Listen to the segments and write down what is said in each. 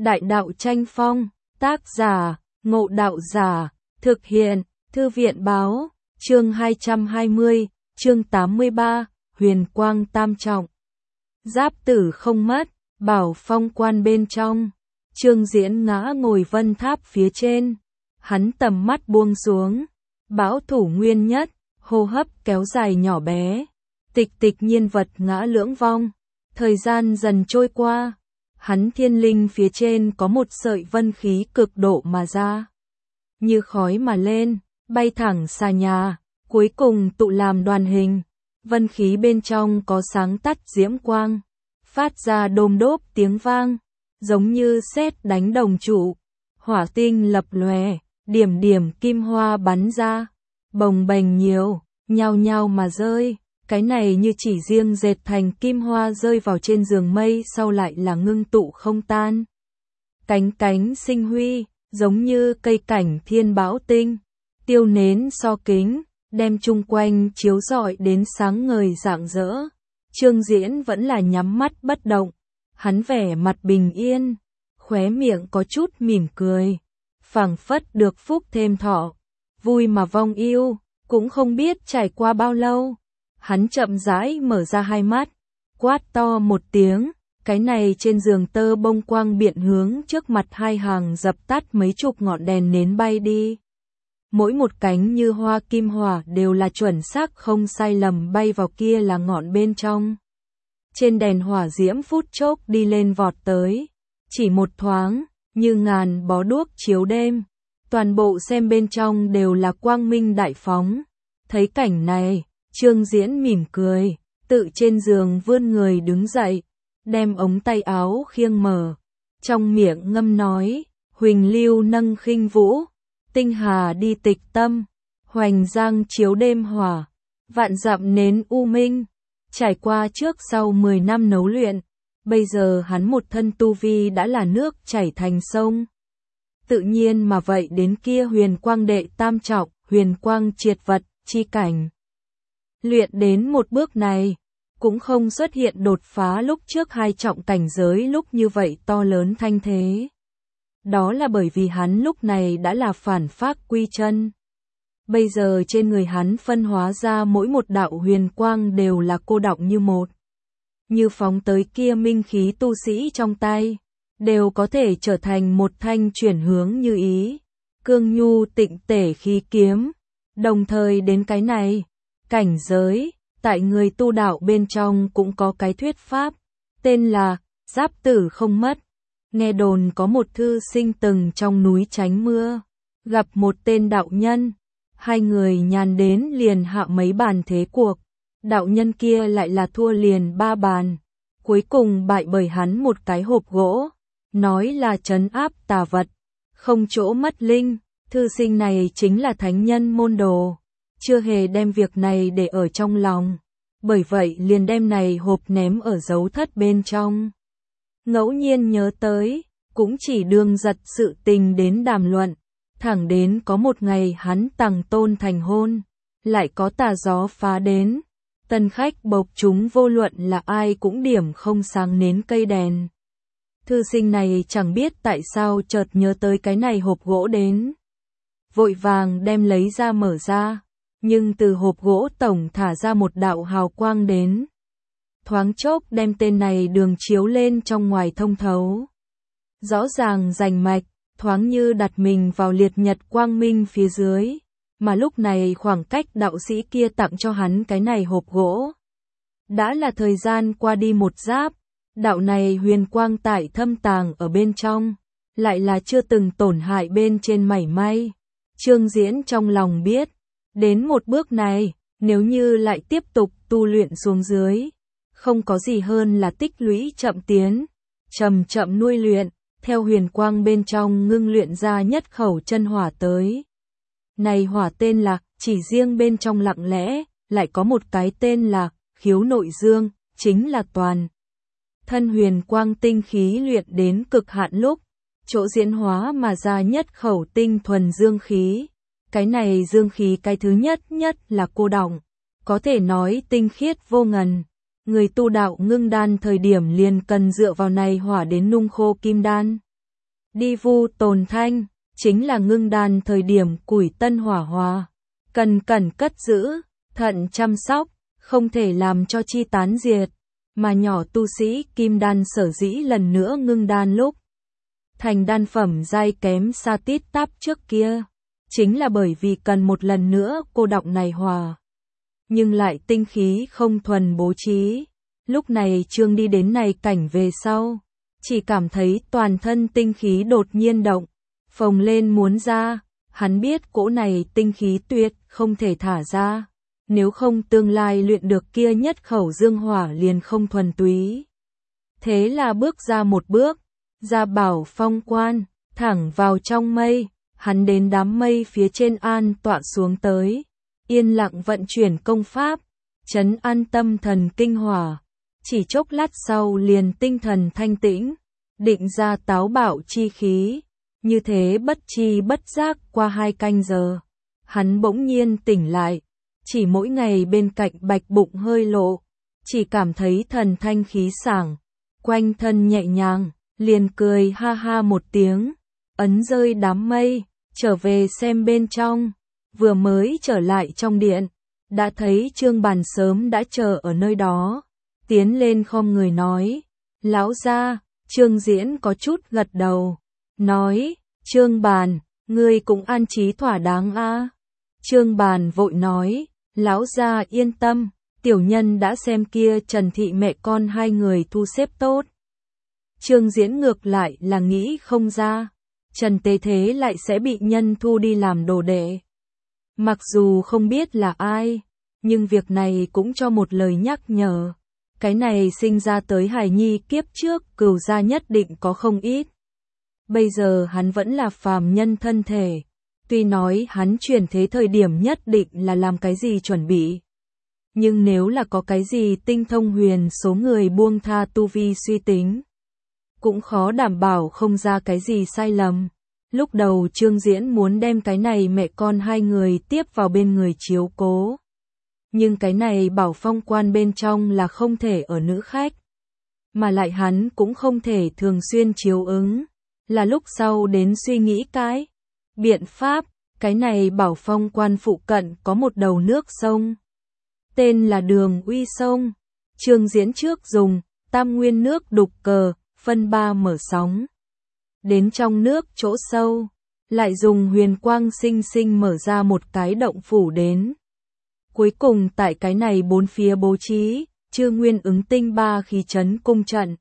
Đại đạo tranh phong, tác giả, Ngộ Đạo Giả, thực hiện, Thư viện báo, chương 220, chương 83, huyền quang tam trọng. Giáp tử không mất, bảo phong quan bên trong. Trương Diễn ngã ngồi vân tháp phía trên. Hắn tầm mắt buông xuống. Bão thủ nguyên nhất, hô hấp kéo dài nhỏ bé. Tịch tịch nhiên vật ngã lưỡng vong. Thời gian dần trôi qua. Hắn thiên linh phía trên có một sợi vân khí cực độ mà ra. Như khói mà lên, bay thẳng xa nhà, cuối cùng tụ làm đoàn hình. Vân khí bên trong có sáng tắt diễm quang, phát ra đôm đốp tiếng vang, giống như sét đánh đồng trụ. Hỏa tinh lập lòe, điểm điểm kim hoa bắn ra, bồng bềnh nhiều, nhao nhao mà rơi. Cái này như chỉ riêng dệt thành kim hoa rơi vào trên giường mây sau lại là ngưng tụ không tan. Cánh cánh sinh huy, giống như cây cảnh thiên bão tinh, tiêu nến so kính, đem chung quanh chiếu rọi đến sáng ngời rạng rỡ. Trương Diễn vẫn là nhắm mắt bất động, hắn vẻ mặt bình yên, khóe miệng có chút mỉm cười, phảng phất được phúc thêm thọ, vui mà vong yêu, cũng không biết trải qua bao lâu. Hắn chậm rãi mở ra hai mắt, quát to một tiếng, cái này trên giường tơ bông quang biện hướng trước mặt hai hàng dập tắt mấy chục ngọn đèn nến bay đi. Mỗi một cánh như hoa kim hỏa đều là chuẩn xác không sai lầm bay vào kia là ngọn bên trong. Trên đèn hỏa diễm phút chốc đi lên vọt tới, chỉ một thoáng, như ngàn bó đuốc chiếu đêm, toàn bộ xem bên trong đều là quang minh đại phóng. Thấy cảnh này, Trương Diễn mỉm cười, tự trên giường vươn người đứng dậy, đem ống tay áo khiêng mở, trong miệng ngâm nói, huỳnh lưu nâng khinh vũ, tinh hà đi tịch tâm, hoành giang chiếu đêm hỏa, vạn dặm nến u minh. Trải qua trước sau 10 năm nấu luyện, bây giờ hắn một thân tu vi đã là nước chảy thành sông. Tự nhiên mà vậy đến kia huyền quang đệ tam trọng, huyền quang triệt vật, chi cảnh. Luyện đến một bước này, cũng không xuất hiện đột phá lúc trước hai trọng cảnh giới lúc như vậy to lớn thanh thế. Đó là bởi vì hắn lúc này đã là phản phác quy chân. Bây giờ trên người hắn phân hóa ra mỗi một đạo huyền quang đều là cô đọng như một. Như phóng tới kia minh khí tu sĩ trong tay, đều có thể trở thành một thanh chuyển hướng như ý, cương nhu tịnh tể khí kiếm. Đồng thời đến cái này, cảnh giới, tại người tu đạo bên trong cũng có cái thuyết pháp, tên là giáp tử không mất. Nghe đồn có một thư sinh từng trong núi tránh mưa, gặp một tên đạo nhân, hai người nhàn đến liền hạ mấy bàn thế cuộc, đạo nhân kia lại là thua liền 3 bàn, cuối cùng bại bởi hắn một cái hộp gỗ, nói là trấn áp tà vật, không chỗ mất linh. Thư sinh này chính là thánh nhân môn đồ, chưa hề đem việc này để ở trong lòng, bởi vậy liền đem này hộp ném ở dấu thất bên trong. Ngẫu nhiên nhớ tới, cũng chỉ đường giật sự tình đến đàm luận, thẳng đến có một ngày hắn tằng tôn thành hôn, lại có tà gió phá đến, tân khách bộc chúng vô luận là ai cũng điểm không sáng nến cây đèn. Thư sinh này chẳng biết tại sao chợt nhớ tới cái này hộp gỗ đến, vội vàng đem lấy ra mở ra, nhưng từ hộp gỗ tổng thả ra một đạo hào quang đến. Thoáng chốc đem tên này đường chiếu lên trong ngoài thông thấu. Rõ ràng rành mạch, thoáng như đặt mình vào liệt nhật quang minh phía dưới, mà lúc này khoảng cách đạo sĩ kia tặng cho hắn cái này hộp gỗ. Đã là thời gian qua đi một giáp, đạo này huyền quang tại thâm tàng ở bên trong, lại là chưa từng tổn hại bên trên mảy may. Trương Diễn trong lòng biết, đến một bước này, nếu như lại tiếp tục tu luyện xuống dưới, không có gì hơn là tích lũy chậm tiến, chậm chậm nuôi luyện, theo huyền quang bên trong ngưng luyện ra nhất khẩu chân hỏa tới. Này hỏa tên là, chỉ riêng bên trong lặng lẽ, lại có một cái tên là, khiếu nội dương, chính là toàn thân huyền quang tinh khí luyện đến cực hạn lúc, chỗ diễn hóa mà ra nhất khẩu tinh thuần dương khí. Cái này dương khí cái thứ nhất là cô đọng, có thể nói tinh khiết vô ngần. Người tu đạo ngưng đan thời điểm liền cần dựa vào này hỏa đến nung khô kim đan. Đi vu tồn thanh, chính là ngưng đan thời điểm củi tân hỏa hòa. Cần cẩn cất giữ, thận chăm sóc, không thể làm cho chi tán diệt. Mà nhỏ tu sĩ kim đan sở dĩ lần nữa ngưng đan lúc thành đan phẩm giai kém xa tít tắp trước kia, chính là bởi vì cần một lần nữa cô đọng này hòa. Nhưng lại tinh khí không thuần bố trí. Lúc này Trương đi đến này cảnh về sau, chỉ cảm thấy toàn thân tinh khí đột nhiên động, phồng lên muốn ra. Hắn biết cỗ này tinh khí tuyệt không thể thả ra, nếu không tương lai luyện được kia nhất khẩu dương hỏa liền không thuần túy. Thế là bước ra một bước, ra Bảo Phong quan, thẳng vào trong mây, hắn đến đám mây phía trên an tọa xuống tới, yên lặng vận chuyển công pháp, trấn an tâm thần kinh hỏa, chỉ chốc lát sau liền tinh thần thanh tĩnh, định ra táo bạo chi khí, như thế bất chi bất giác qua 2 canh giờ, hắn bỗng nhiên tỉnh lại, chỉ mỗi ngày bên cạnh bạch bụng hơi lộ, chỉ cảm thấy thần thanh khí sảng, quanh thân nhẹ nhàng, liền cười ha ha một tiếng, ấn rơi đám mây, trở về xem bên trong, vừa mới trở lại trong điện, đã thấy Trương Bàn sớm đã chờ ở nơi đó, tiến lên khom người nói, lão gia. Trương Diễn có chút gật đầu, nói, Trương Bàn, ngươi cũng an trí thỏa đáng a. Trương Bàn vội nói, lão gia yên tâm, tiểu nhân đã xem kia Trần Thị mẹ con 2 người thu xếp tốt. Trương Diễn ngược lại là nghĩ không ra, Trần Tế Thế lại sẽ bị nhân thu đi làm đồ đệ. Mặc dù không biết là ai, nhưng việc này cũng cho một lời nhắc nhở. Cái này sinh ra tới hài nhi kiếp trước cửu gia nhất định có không ít. Bây giờ hắn vẫn là phàm nhân thân thể. Tuy nói hắn chuyển thế thời điểm nhất định là làm cái gì chuẩn bị. Nhưng nếu là có cái gì tinh thông huyền số người buông tha tu vi suy tính, cũng khó đảm bảo không ra cái gì sai lầm. Lúc đầu Trương Diễn muốn đem cái này mẹ con 2 người tiếp vào bên người chiếu cố. Nhưng cái này Bảo Phong quan bên trong là không thể ở nữ khách. Mà lại hắn cũng không thể thường xuyên chiếu ứng. Là lúc sau đến suy nghĩ cái biện pháp, cái này Bảo Phong quan phụ cận có một đầu nước sông. Tên là Đường Uy Sông. Trương Diễn trước dùng tam nguyên nước đục cờ, phân 3 mở sóng. Đến trong nước chỗ sâu, lại dùng huyền quang sinh sinh mở ra một cái động phủ đến. Cuối cùng tại cái này 4 phía bố trí, chư nguyên ứng tinh 3 khí trấn cung trận.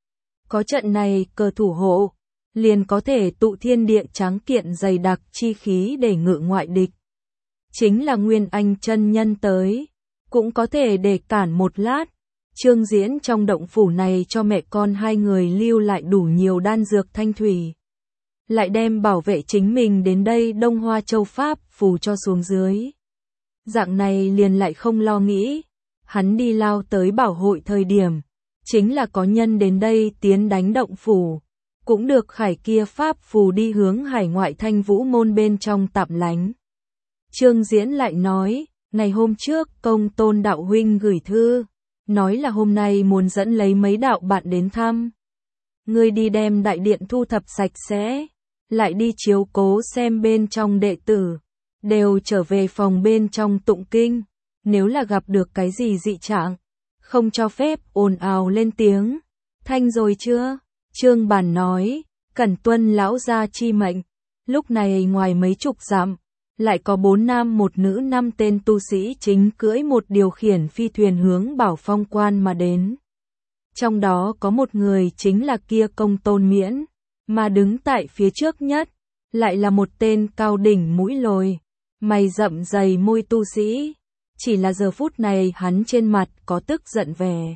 Có trận này cờ thủ hộ, liền có thể tụ thiên địa tráng kiện dày đặc chi khí để ngự ngoại địch. Chính là Nguyên Anh chân nhân tới, cũng có thể để cản một lát. Trương Diễn trong động phủ này cho mẹ con 2 người lưu lại đủ nhiều đan dược thanh thủy. Lại đem bảo vệ chính mình đến đây Đông Hoa Châu Pháp phù cho xuống dưới. Dạng này liền lại không lo nghĩ. Hắn đi lao tới bảo hội thời điểm, chính là có nhân đến đây tiến đánh động phủ. Cũng được khải kia Pháp phù đi hướng hải ngoại Thanh Vũ môn bên trong tạm lánh. Trương Diễn lại nói, ngày hôm trước Công Tôn đạo huynh gửi thư, nói là hôm nay muốn dẫn lấy mấy đạo bạn đến thăm. Ngươi đi đem đại điện thu thập sạch sẽ, lại đi chiếu cố xem bên trong đệ tử, đều trở về phòng bên trong tụng kinh, nếu là gặp được cái gì dị trạng, không cho phép ồn ào lên tiếng. Thanh rồi chưa? Trương Bàn nói, cẩn tuân lão gia chi mệnh. Lúc này ngoài mấy chục dặm, lại có 4 nam 1 nữ 5 tên tu sĩ chính cưỡi một điều khiển phi thuyền hướng Bảo Phong quan mà đến. Trong đó có một người chính là kia Công Tôn Miễn, mà đứng tại phía trước nhất, lại là một tên cao đỉnh mũi lồi, mày rậm dày môi tu sĩ. Chỉ là giờ phút này hắn trên mặt có tức giận vẻ.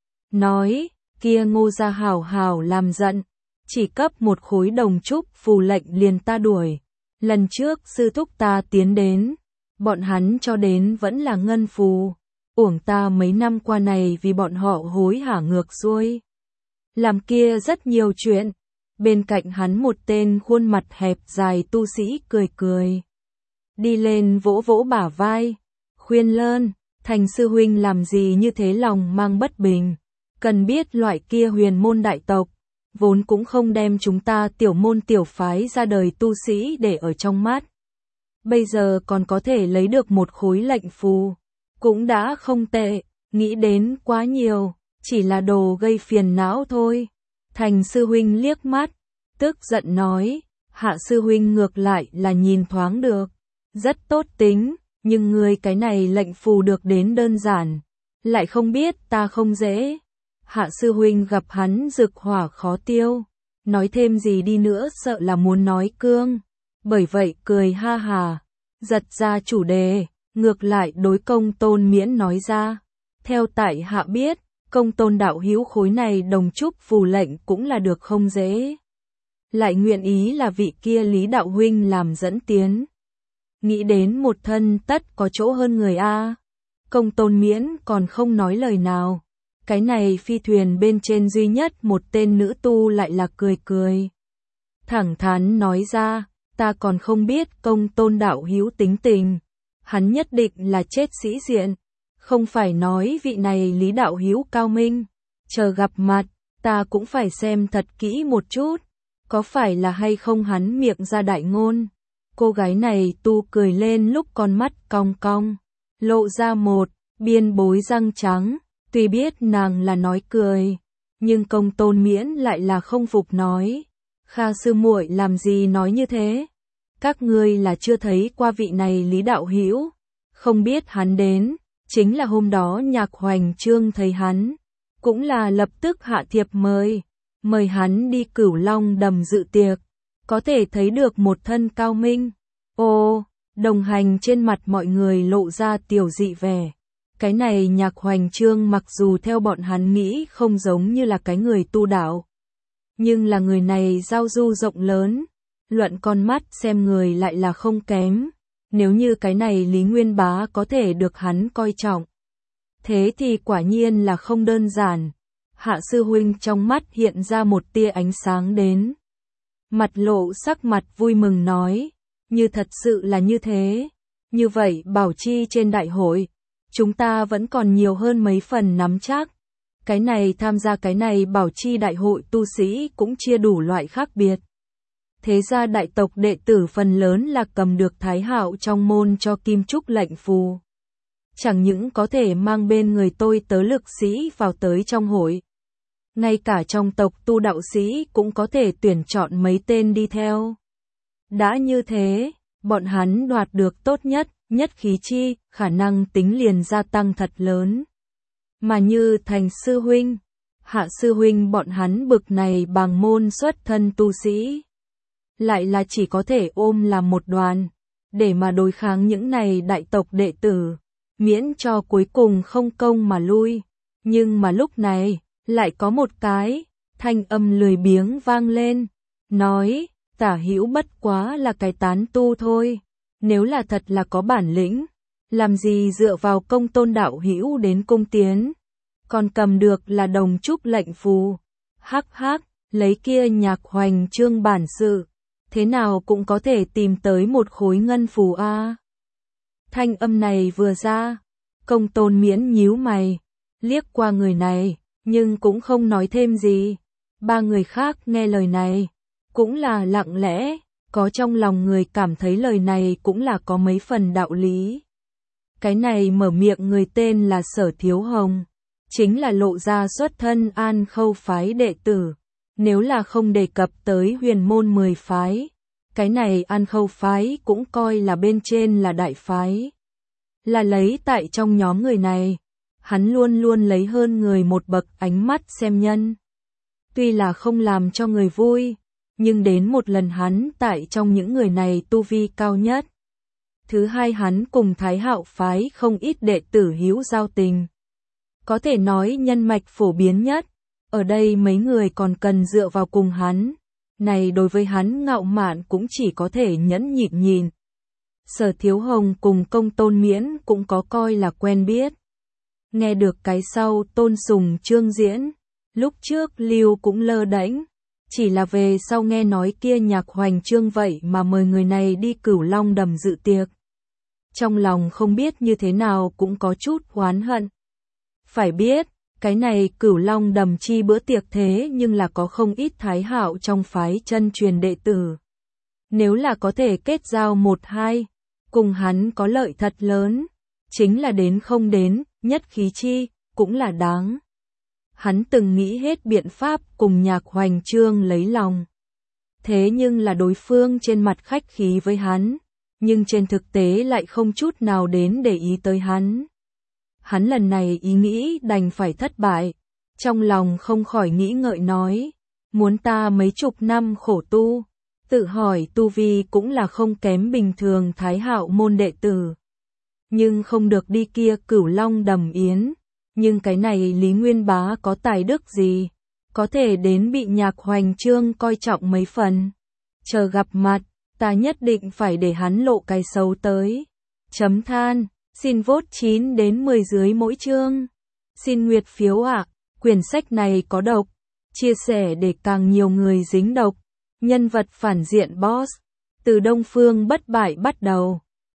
Nói, kia Ngô gia hảo hảo làm giận, chỉ cấp một khối đồng trúc phù lệnh liền ta đuổi. Lần trước sư thúc ta tiến đến, bọn hắn cho đến vẫn là ngân phù, uổng ta mấy năm qua này vì bọn họ hối hả ngược xuôi. Làm kia rất nhiều chuyện, bên cạnh hắn một tên khuôn mặt hẹp dài tu sĩ cười cười. Đi lên vỗ vỗ bả vai, khuyên lơn, Thành sư huynh làm gì như thế lòng mang bất bình, cần biết loại kia huyền môn đại tộc, vốn cũng không đem chúng ta tiểu môn tiểu phái ra đời tu sĩ để ở trong mắt. Bây giờ còn có thể lấy được một khối lệnh phù, cũng đã không tệ, nghĩ đến quá nhiều, chỉ là đồ gây phiền não thôi. Thành sư huynh liếc mắt, tức giận nói, Hạ sư huynh ngược lại là nhìn thoáng được, rất tốt tính, nhưng người cái này lệnh phù được đến đơn giản, lại không biết ta không dễ. Hạ sư huynh gặp hắn rực hỏa khó tiêu, nói thêm gì đi nữa sợ là muốn nói cương, bởi vậy cười ha hà, giật ra chủ đề, ngược lại đối Công Tôn Miễn nói ra, theo tại hạ biết, Công Tôn đạo hữu khối này đồng trúc phù lệnh cũng là được không dễ. Lại nguyện ý là vị kia Lý đạo huynh làm dẫn tiến. Nghĩ đến một thân tất có chỗ hơn người a. Công Tôn Miễn còn không nói lời nào. Cái này phi thuyền bên trên duy nhất một tên nữ tu lại là cười cười. Thẳng thắn nói ra, ta còn không biết Công Tôn đạo hữu tính tình. Hắn nhất định là chết sĩ diện. Không phải nói vị này Lý đạo hữu cao minh. Chờ gặp mặt, ta cũng phải xem thật kỹ một chút. Có phải là hay không hắn miệng ra đại ngôn. Cô gái này tu cười lên lúc con mắt cong cong. Lộ ra một, biên bối răng trắng. Tuy biết nàng là nói cười, nhưng Công Tôn Miễn lại là không phục nói. Kha sư muội làm gì nói như thế? Các ngươi là chưa thấy qua vị này Lý đạo hữu, không biết hắn đến, chính là hôm đó Nhạc Hoành Trương thấy hắn, cũng là lập tức hạ thiệp mời hắn đi Cửu Long Đầm dự tiệc, có thể thấy được một thân cao minh. Ô, đồng hành trên mặt mọi người lộ ra tiểu dị vẻ. Cái này Nhạc Hoành Trương mặc dù theo bọn hắn nghĩ không giống như là cái người tu đạo, nhưng là người này giao du rộng lớn, luận con mắt xem người lại là không kém. Nếu như cái này Lý Nguyên Bá có thể được hắn coi trọng, thế thì quả nhiên là không đơn giản. Hạ sư huynh trong mắt hiện ra một tia ánh sáng đến. Mặt lộ sắc mặt vui mừng nói, như thật sự là như thế. Như vậy bảo chi trên đại hội, chúng ta vẫn còn nhiều hơn mấy phần nắm chắc. Cái này tham gia cái này bảo chi đại hội tu sĩ cũng chia đủ loại khác biệt. Thế ra đại tộc đệ tử phần lớn là cầm được Thái Hạo trong môn cho kim trúc lệnh phù. Chẳng những có thể mang bên người tôi tớ lực sĩ vào tới trong hội. Ngay cả trong tộc tu đạo sĩ cũng có thể tuyển chọn mấy tên đi theo. Đã như thế, bọn hắn đoạt được tốt nhất, nhất khí chi, khả năng tính liền gia tăng thật lớn. Mà như Thành sư huynh, Hạ sư huynh bọn hắn bực này bằng môn xuất thân tu sĩ. Lại là chỉ có thể ôm làm một đoàn, để mà đối kháng những này đại tộc đệ tử, miễn cho cuối cùng không công mà lui. Nhưng mà lúc này, lại có một cái, thanh âm lười biếng vang lên, nói, Tả Hữu bất quá là cái tán tu thôi, nếu là thật là có bản lĩnh, làm gì dựa vào Công Tôn đạo hữu đến cung tiến, còn cầm được là đồng trúc lệnh phù. Hắc hắc, lấy kia Nhạc Hoành Trương bản sự, thế nào cũng có thể tìm tới một khối ngân phù a. Thanh âm này vừa ra, Công Tôn Miễn nhíu mày, liếc qua người này, nhưng cũng không nói thêm gì. Ba người khác nghe lời này, cũng là lặng lẽ, có trong lòng người cảm thấy lời này cũng là có mấy phần đạo lý. Cái này mở miệng người tên là Sở Thiếu Hồng, chính là lộ ra xuất thân An Khâu phái đệ tử. Nếu là không đề cập tới huyền môn 10 phái, cái này An Khâu phái cũng coi là bên trên là đại phái. Là lấy tại trong nhóm người này, hắn luôn luôn lấy hơn người một bậc ánh mắt xem nhân. Tuy là không làm cho người vui, nhưng đến một lần hắn tại trong những người này tu vi cao nhất. Thứ hai hắn cùng Thái Hạo phái không ít đệ tử hữu giao tình. Có thể nói nhân mạch phổ biến nhất. Ở đây mấy người còn cần dựa vào cùng hắn. Này đối với hắn ngạo mạn cũng chỉ có thể nhẫn nhịn nhìn. Sở Thiếu Hồng cùng Công Tôn Miễn cũng có coi là quen biết. Nghe được cái sau Tôn Sùng Trương diễn. Lúc trước Lưu cũng lơ đễnh. Chỉ là về sau nghe nói kia Nhạc Hoành Trương vậy mà mời người này đi Cửu Long Đầm dự tiệc. Trong lòng không biết như thế nào cũng có chút oán hận. Phải biết, Cái này Cửu Long Đầm chi bữa tiệc thế nhưng là có không ít thái hạo trong phái chân truyền đệ tử. Nếu là có thể kết giao một hai, cùng hắn có lợi thật lớn, chính là đến không đến, nhất khí chi, cũng là đáng. Hắn từng nghĩ hết biện pháp cùng Nhạc Hoành Trương lấy lòng. Thế nhưng là đối phương trên mặt khách khí với hắn, nhưng trên thực tế lại không chút nào đến để ý tới hắn. Hắn lần này ý nghĩ đành phải thất bại, trong lòng không khỏi nghĩ ngợi nói, muốn ta mấy chục năm khổ tu, tự hỏi tu vi cũng là không kém bình thường thái hạo môn đệ tử. Nhưng không được đi kia Cửu Long Đầm yến, nhưng cái này Lý Nguyên Bá có tài đức gì, có thể đến bị Nhạc Hoành Trương coi trọng mấy phần. Chờ gặp mặt, ta nhất định phải để hắn lộ cái xấu tới. Chấm than, xin vote 9 đến 10 dưới mỗi chương. Xin nguyệt phiếu ạ, quyển sách này có độc, chia sẻ để càng nhiều người dính độc. Nhân vật phản diện boss, từ Đông Phương bất bại bắt đầu.